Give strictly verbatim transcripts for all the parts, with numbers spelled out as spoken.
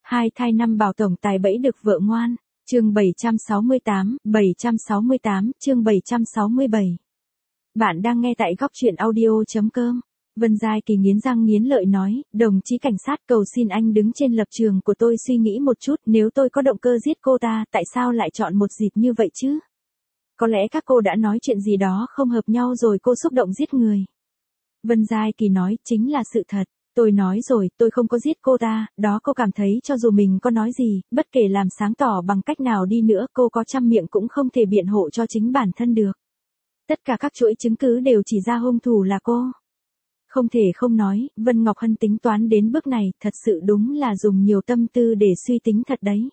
Hai thai năm bảo tổng tài bẫy được vợ ngoan. Chương bảy trăm sáu mươi tám, bảy trăm sáu mươi tám, chương bảy trăm sáu mươi bảy. Bạn đang nghe tại góc truyện audio chấm com. Vân Giai Kỳ nghiến răng nghiến lợi nói, đồng chí cảnh sát cầu xin anh đứng trên lập trường của tôi suy nghĩ một chút, nếu tôi có động cơ giết cô ta, tại sao lại chọn một dịp như vậy chứ? Có lẽ các cô đã nói chuyện gì đó không hợp nhau rồi cô xúc động giết người. Vân Giai Kỳ nói, chính là sự thật. Tôi nói rồi, tôi không có giết cô ta, đó cô cảm thấy cho dù mình có nói gì, bất kể làm sáng tỏ bằng cách nào đi nữa, cô có trăm miệng cũng không thể biện hộ cho chính bản thân được. Tất cả các chuỗi chứng cứ đều chỉ ra hung thủ là cô. Không thể không nói, Vân Ngọc Hân tính toán đến bước này, thật sự đúng là dùng nhiều tâm tư để suy tính thật đấy.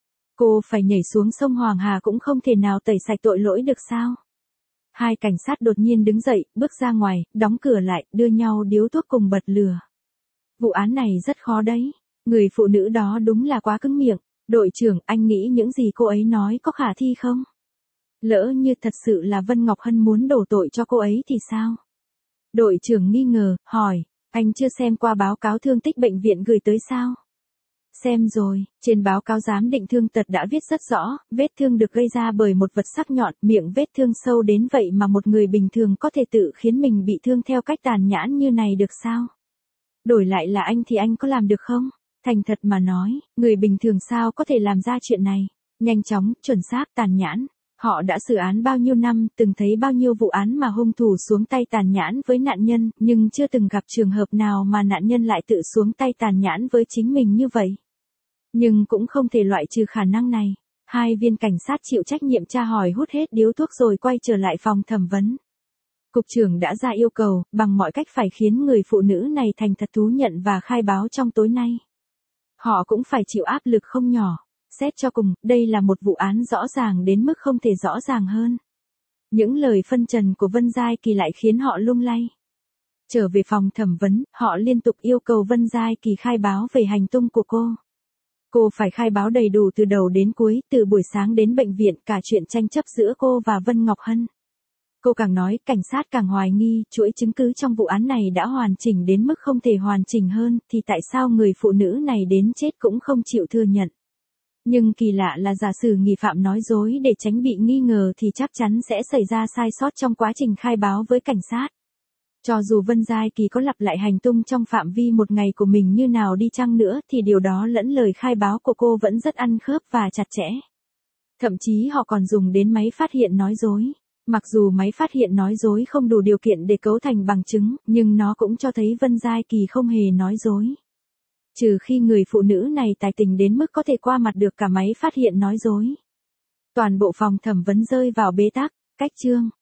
Cô phải nhảy xuống sông Hoàng Hà cũng không thể nào tẩy sạch tội lỗi được sao? Hai cảnh sát đột nhiên đứng dậy, bước ra ngoài, đóng cửa lại, đưa nhau điếu thuốc cùng bật lửa. Vụ án này rất khó đấy. Người phụ nữ đó đúng là quá cứng miệng. Đội trưởng, anh nghĩ những gì cô ấy nói có khả thi không? Lỡ như thật sự là Vân Ngọc Hân muốn đổ tội cho cô ấy thì sao? Đội trưởng nghi ngờ, hỏi, anh chưa xem qua báo cáo thương tích bệnh viện gửi tới sao? Xem rồi, trên báo cáo giám định thương tật đã viết rất rõ, vết thương được gây ra bởi một vật sắc nhọn, miệng vết thương sâu đến vậy mà một người bình thường có thể tự khiến mình bị thương theo cách tàn nhẫn như này được sao? Đổi lại là anh thì anh có làm được không? Thành thật mà nói, người bình thường sao có thể làm ra chuyện này? Nhanh chóng, chuẩn xác, tàn nhẫn. Họ đã xử án bao nhiêu năm, từng thấy bao nhiêu vụ án mà hung thủ xuống tay tàn nhẫn với nạn nhân, nhưng chưa từng gặp trường hợp nào mà nạn nhân lại tự xuống tay tàn nhẫn với chính mình như vậy. Nhưng cũng không thể loại trừ khả năng này. Hai viên cảnh sát chịu trách nhiệm tra hỏi hút hết điếu thuốc rồi quay trở lại phòng thẩm vấn. Cục trưởng đã ra yêu cầu, bằng mọi cách phải khiến người phụ nữ này thành thật thú nhận và khai báo trong tối nay. Họ cũng phải chịu áp lực không nhỏ. Xét cho cùng, đây là một vụ án rõ ràng đến mức không thể rõ ràng hơn. Những lời phân trần của Vân Giai Kỳ lại khiến họ lung lay. Trở về phòng thẩm vấn, họ liên tục yêu cầu Vân Giai Kỳ khai báo về hành tung của cô. Cô phải khai báo đầy đủ từ đầu đến cuối, từ buổi sáng đến bệnh viện, cả chuyện tranh chấp giữa cô và Vân Ngọc Hân. Cô càng nói, cảnh sát càng hoài nghi, chuỗi chứng cứ trong vụ án này đã hoàn chỉnh đến mức không thể hoàn chỉnh hơn, thì tại sao người phụ nữ này đến chết cũng không chịu thừa nhận. Nhưng kỳ lạ là giả sử nghi phạm nói dối để tránh bị nghi ngờ thì chắc chắn sẽ xảy ra sai sót trong quá trình khai báo với cảnh sát. Cho dù Vân Giai Kỳ có lặp lại hành tung trong phạm vi một ngày của mình như nào đi chăng nữa thì điều đó lẫn lời khai báo của cô vẫn rất ăn khớp và chặt chẽ. Thậm chí họ còn dùng đến máy phát hiện nói dối. Mặc dù máy phát hiện nói dối không đủ điều kiện để cấu thành bằng chứng, nhưng nó cũng cho thấy Vân Giai Kỳ không hề nói dối. Trừ khi người phụ nữ này tài tình đến mức có thể qua mặt được cả máy phát hiện nói dối. Toàn bộ phòng thẩm vấn rơi vào bế tắc, cách chương.